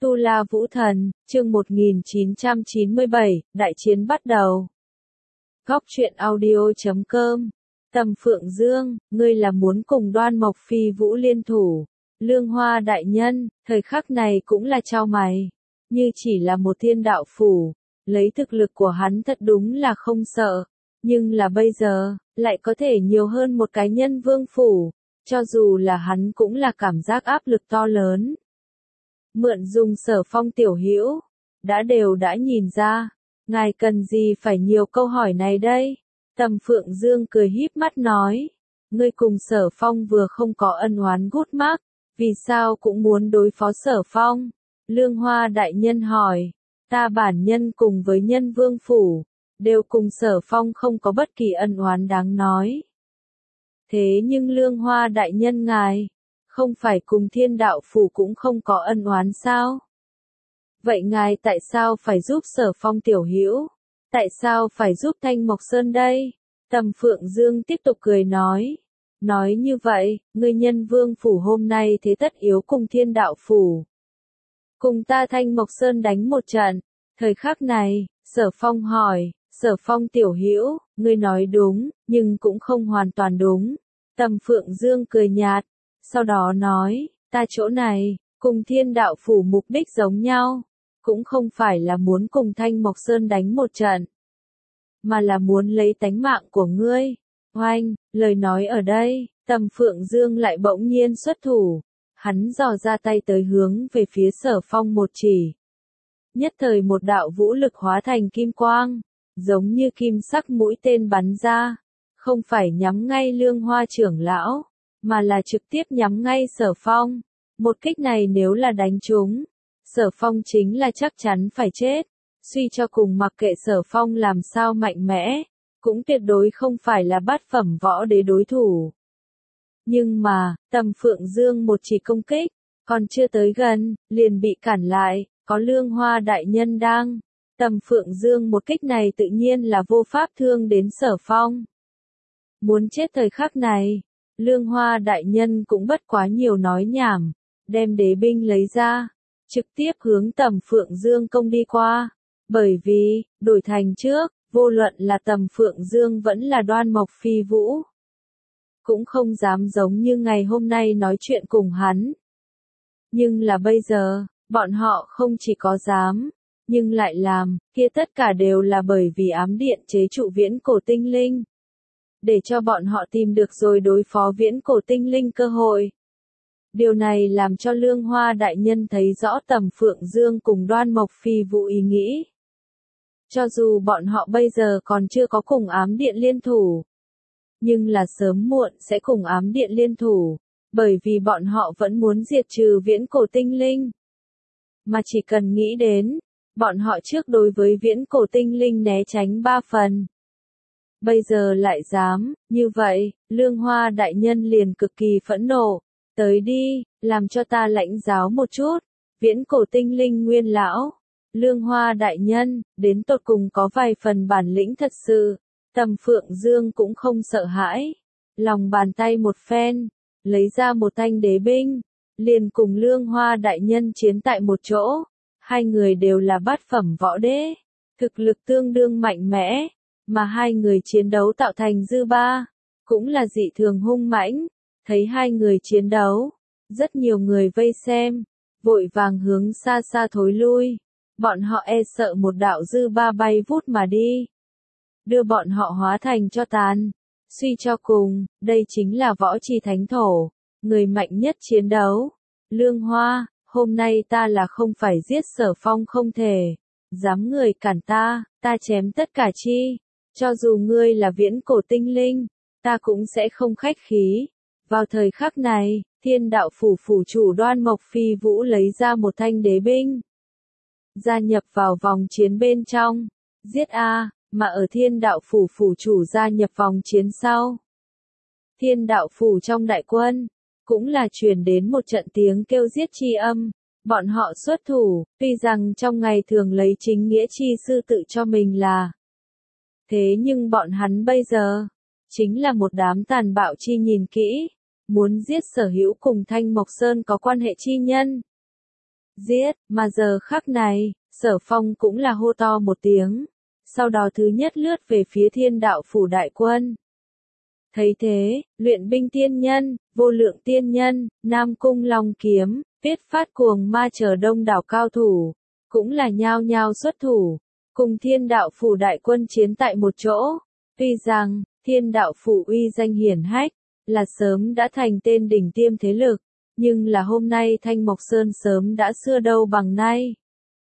Tu La Vũ Thần, chương 1997, đại chiến bắt đầu. Góc truyện audio.com. Tầm Phượng Dương, ngươi là muốn cùng Đoan Mộc Phi Vũ liên thủ. Lương Hoa đại nhân, thời khắc này cũng là chau mày. Như chỉ là một thiên đạo phủ, lấy thực lực của hắn thật đúng là không sợ. Nhưng là bây giờ, lại có thể nhiều hơn một cái nhân vương phủ. Cho dù là hắn cũng là cảm giác áp lực to lớn. Mượn dùng Sở Phong tiểu hữu, đã nhìn ra, ngài cần gì phải nhiều câu hỏi này đây? Tầm Phượng Dương cười híp mắt nói, ngươi cùng Sở Phong vừa không có ân oán gút mắc, vì sao cũng muốn đối phó Sở Phong? Lương Hoa đại nhân hỏi, ta bản nhân cùng với nhân vương phủ, đều cùng Sở Phong không có bất kỳ ân oán đáng nói. Thế nhưng Lương Hoa đại nhân ngài, không phải cùng thiên đạo phủ cũng không có ân oán sao? Vậy ngài tại sao phải giúp Sở Phong tiểu hữu? Tại sao phải giúp Thanh Mộc Sơn đây? Tầm Phượng Dương tiếp tục cười nói. Nói như vậy, ngươi nhân vương phủ hôm nay thế tất yếu cùng thiên đạo phủ. Cùng ta Thanh Mộc Sơn đánh một trận. Thời khắc này, Sở Phong hỏi, Sở Phong tiểu hữu, ngươi nói đúng, nhưng cũng không hoàn toàn đúng. Tầm Phượng Dương cười nhạt. Sau đó nói, ta chỗ này, cùng thiên đạo phủ mục đích giống nhau, cũng không phải là muốn cùng Thanh Mộc Sơn đánh một trận, mà là muốn lấy tánh mạng của ngươi. Oanh, lời nói ở đây, Tầm Phượng Dương lại bỗng nhiên xuất thủ, hắn dò ra tay tới hướng về phía Sở Phong một chỉ. Nhất thời một đạo vũ lực hóa thành kim quang, giống như kim sắc mũi tên bắn ra, không phải nhắm ngay Lương Hoa trưởng lão, mà là trực tiếp nhắm ngay Sở Phong. Một kích này nếu là đánh trúng, Sở Phong chính là chắc chắn phải chết. Suy cho cùng mặc kệ Sở Phong làm sao mạnh mẽ, cũng tuyệt đối không phải là bát phẩm võ đế đối thủ. Nhưng mà, Tầm Phượng Dương một chỉ công kích, còn chưa tới gần, liền bị cản lại, có Lương Hoa đại nhân đang. Tầm Phượng Dương một kích này tự nhiên là vô pháp thương đến Sở Phong. Muốn chết thời khắc này, Lương Hoa đại nhân cũng bất quá nhiều nói nhảm, đem đế binh lấy ra, trực tiếp hướng Tầm Phượng Dương công đi qua. Bởi vì, đổi thành trước, vô luận là Tầm Phượng Dương vẫn là Đoan Mộc Phi Vũ, cũng không dám giống như ngày hôm nay nói chuyện cùng hắn. Nhưng là bây giờ, bọn họ không chỉ có dám, nhưng lại làm, kia tất cả đều là bởi vì ám điện chế trụ viễn cổ tinh linh. Để cho bọn họ tìm được rồi đối phó viễn cổ tinh linh cơ hội. Điều này làm cho Lương Hoa đại nhân thấy rõ Tầm Phượng Dương cùng Đoan Mộc Phi Vũ ý nghĩ. Cho dù bọn họ bây giờ còn chưa có cùng ám điện liên thủ, nhưng là sớm muộn sẽ cùng ám điện liên thủ, bởi vì bọn họ vẫn muốn diệt trừ viễn cổ tinh linh. Mà chỉ cần nghĩ đến, bọn họ trước đối với viễn cổ tinh linh né tránh 3 phần. Bây giờ lại dám, như vậy, Lương Hoa đại nhân liền cực kỳ phẫn nộ. Tới đi, làm cho ta lãnh giáo một chút. Viễn cổ tinh linh nguyên lão. Lương Hoa đại nhân, đến tột cùng có vài phần bản lĩnh thật sự. Tầm Phượng Dương cũng không sợ hãi. Lòng bàn tay một phen, lấy ra một thanh đế binh. Liền cùng Lương Hoa đại nhân chiến tại một chỗ. Hai người đều là bát phẩm võ đế. Thực lực tương đương mạnh mẽ. Mà hai người chiến đấu tạo thành dư ba, cũng là dị thường hung mãnh. Thấy hai người chiến đấu, rất nhiều người vây xem, vội vàng hướng xa xa thối lui. Bọn họ e sợ một đạo dư ba bay vút mà đi, đưa bọn họ hóa thành cho tàn. Suy cho cùng, đây chính là võ chi thánh thổ, người mạnh nhất chiến đấu. Lương Hoa, hôm nay ta là không phải giết Sở Phong không thể. Dám người cản ta, ta chém tất cả chi. Cho dù ngươi là viễn cổ tinh linh, ta cũng sẽ không khách khí. Vào thời khắc này, thiên đạo phủ phủ chủ Đoan Mộc Phi Vũ lấy ra một thanh đế binh. Gia nhập vào vòng chiến bên trong. Giết A, mà ở thiên đạo phủ phủ chủ gia nhập vòng chiến sau. Thiên đạo phủ trong đại quân, cũng là truyền đến một trận tiếng kêu giết chi âm. Bọn họ xuất thủ, tuy rằng trong ngày thường lấy chính nghĩa chi sư tự cho mình là. Thế nhưng bọn hắn bây giờ, chính là một đám tàn bạo chi nhìn kỹ, muốn giết sở hữu cùng Thanh Mộc Sơn có quan hệ chi nhân. giết, mà giờ khắc này, Sở Phong cũng là hô to một tiếng, sau đó thứ nhất lướt về phía Thiên Đạo Phủ đại quân. Thấy thế, Luyện Binh Tiên Nhân, Vô Lượng Tiên Nhân, Nam Cung Long Kiếm, Viết Phát Cuồng Ma chờ đông đảo cao thủ, cũng là nhao nhao xuất thủ, cùng Thiên Đạo Phủ đại quân chiến tại một chỗ. Tuy rằng, Thiên Đạo Phủ uy danh hiển hách, là sớm đã thành tên đỉnh tiêm thế lực, nhưng là hôm nay Thanh Mộc Sơn sớm đã xưa đâu bằng nay.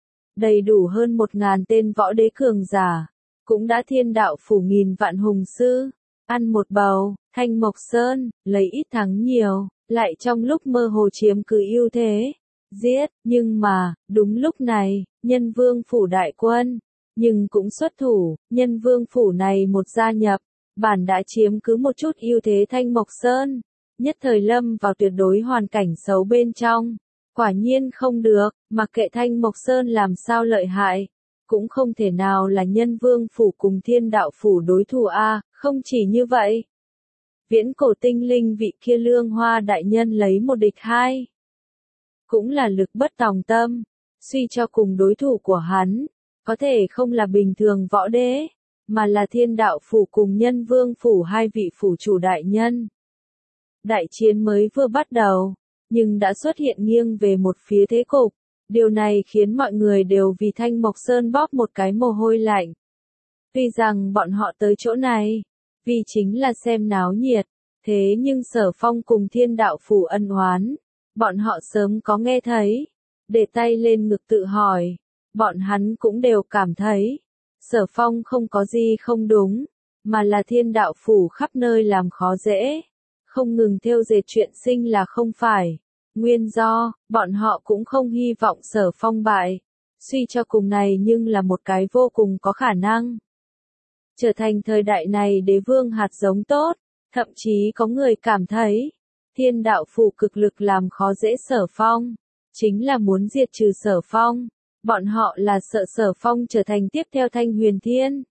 Đầy đủ hơn 1000 tên võ đế cường giả, cũng đã Thiên Đạo Phủ nghìn vạn hùng sư, ăn một bầu. Thanh Mộc Sơn, lấy ít thắng nhiều, lại trong lúc mơ hồ chiếm cứ ưu thế, giết, nhưng mà, đúng lúc này, Nhân Vương Phủ đại quân, nhưng cũng xuất thủ, Nhân Vương Phủ này một gia nhập, bản đã chiếm cứ một chút ưu thế Thanh Mộc Sơn, nhất thời lâm vào tuyệt đối hoàn cảnh xấu bên trong, quả nhiên không được, mặc kệ Thanh Mộc Sơn làm sao lợi hại, cũng không thể nào là Nhân Vương Phủ cùng Thiên Đạo Phủ đối thủ a. Không chỉ như vậy, viễn cổ tinh linh vị kia Lương Hoa đại nhân lấy một địch hai, cũng là lực bất tòng tâm, suy cho cùng đối thủ của hắn, có thể không là bình thường võ đế, mà là Thiên Đạo Phủ cùng Nhân Vương Phủ hai vị phủ chủ đại nhân. Đại chiến mới vừa bắt đầu, nhưng đã xuất hiện nghiêng về một phía thế cục, điều này khiến mọi người đều vì Thanh Mộc Sơn bóp một cái mồ hôi lạnh. Tuy rằng bọn họ tới chỗ này, vì chính là xem náo nhiệt, thế nhưng Sở Phong cùng Thiên Đạo Phủ ân oán, bọn họ sớm có nghe thấy, để tay lên ngực tự hỏi, bọn hắn cũng đều cảm thấy, Sở Phong không có gì không đúng, mà là Thiên Đạo Phủ khắp nơi làm khó dễ, không ngừng theo dệt chuyện sinh là không phải. Nguyên do, bọn họ cũng không hy vọng Sở Phong bại, suy cho cùng này nhưng là một cái vô cùng có khả năng trở thành thời đại này đế vương hạt giống tốt, thậm chí có người cảm thấy, Thiên Đạo Phủ cực lực làm khó dễ Sở Phong, chính là muốn diệt trừ Sở Phong, bọn họ là sợ Sở Phong trở thành tiếp theo Thanh Huyền Thiên.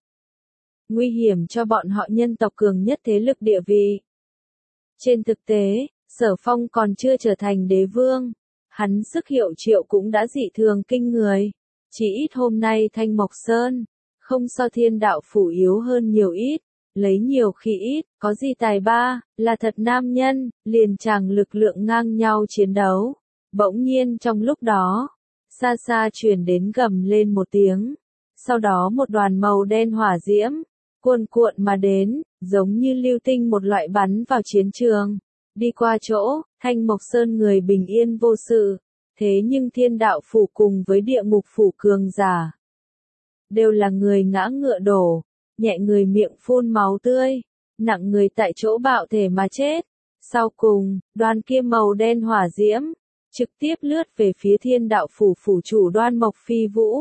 Nguy hiểm cho bọn họ nhân tộc cường nhất thế lực địa vị. Trên thực tế, Sở Phong còn chưa trở thành đế vương, hắn sức hiệu triệu cũng đã dị thường kinh người, chỉ ít hôm nay Thanh Mộc Sơn, không so Thiên Đạo Phủ yếu hơn nhiều ít, lấy nhiều khi ít, có gì tài ba, là thật nam nhân, liền chàng lực lượng ngang nhau chiến đấu. Bỗng nhiên trong lúc đó, xa xa truyền đến gầm lên một tiếng, sau đó một đoàn màu đen hỏa diễm, cuồn cuộn mà đến, giống như lưu tinh một loại bắn vào chiến trường, đi qua chỗ, Thanh Mộc Sơn người bình yên vô sự, thế nhưng Thiên Đạo Phủ cùng với Địa Ngục Phủ cường giả, đều là người ngã ngựa đổ, nhẹ người miệng phun máu tươi, nặng người tại chỗ bạo thể mà chết. Sau cùng, đoàn kia màu đen hỏa diễm, trực tiếp lướt về phía Thiên Đạo Phủ phủ chủ Đoan Mộc Phi Vũ.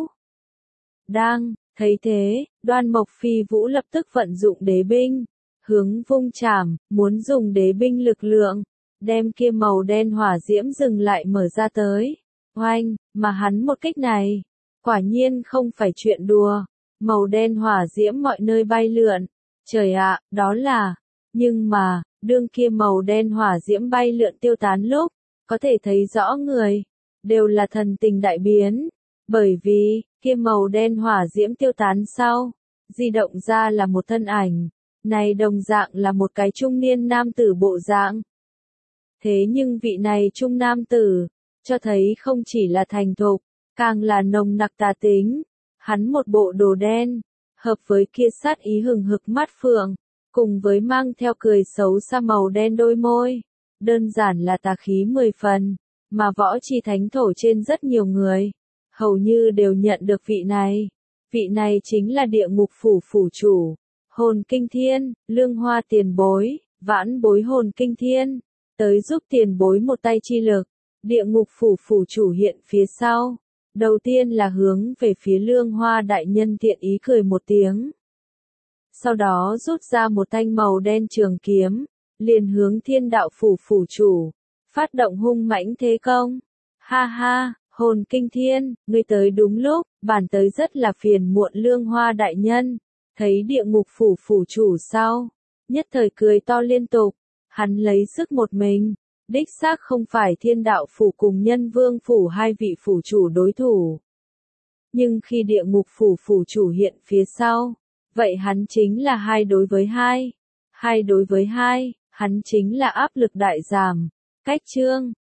Thấy thế, Đoan Mộc Phi Vũ lập tức vận dụng đế binh, hướng vung chảm, muốn dùng đế binh lực lượng, đem kia màu đen hỏa diễm dừng lại mở ra tới. Oanh, mà hắn một kích này, quả nhiên không phải chuyện đùa, màu đen hỏa diễm mọi nơi bay lượn. Trời ạ, đó là, nhưng mà, đương kia màu đen hỏa diễm bay lượn tiêu tán lúc, có thể thấy rõ người, đều là thần tình đại biến, bởi vì, kia màu đen hỏa diễm tiêu tán sau, di động ra là một thân ảnh, này đồng dạng là một cái trung niên nam tử bộ dạng. Thế nhưng vị này trung nam tử, cho thấy không chỉ là thành thục, càng là nồng nặc tà tính, hắn một bộ đồ đen, hợp với kia sát ý hừng hực mắt phượng, cùng với mang theo cười xấu xa màu đen đôi môi, đơn giản là tà khí 10 phần, mà võ chi thánh thổ trên rất nhiều người, hầu như đều nhận được vị này. Vị này chính là Địa Ngục Phủ phủ chủ, Hồn Kinh Thiên, Lương Hoa tiền bối, vãn bối Hồn Kinh Thiên, tới giúp tiền bối một tay chi lực. Địa Ngục Phủ phủ chủ hiện phía sau, đầu tiên là hướng về phía Lương Hoa đại nhân thiện ý cười một tiếng. Sau đó rút ra một thanh màu đen trường kiếm, liền hướng Thiên Đạo Phủ phủ chủ, phát động hung mãnh thế công. Ha ha, Hồn Kinh Thiên, ngươi tới đúng lúc, bản tới rất là phiền muộn. Lương Hoa đại nhân, thấy Địa Ngục Phủ phủ chủ sau, nhất thời cười to liên tục, hắn lấy sức một mình, Đích xác không phải Thiên Đạo Phủ cùng Nhân Vương Phủ hai vị phủ chủ đối thủ. Nhưng khi Địa Ngục Phủ phủ chủ hiện phía sau, vậy hắn chính là 2 đối với 2. 2 đối với 2, hắn chính là áp lực đại giảm. Cách chương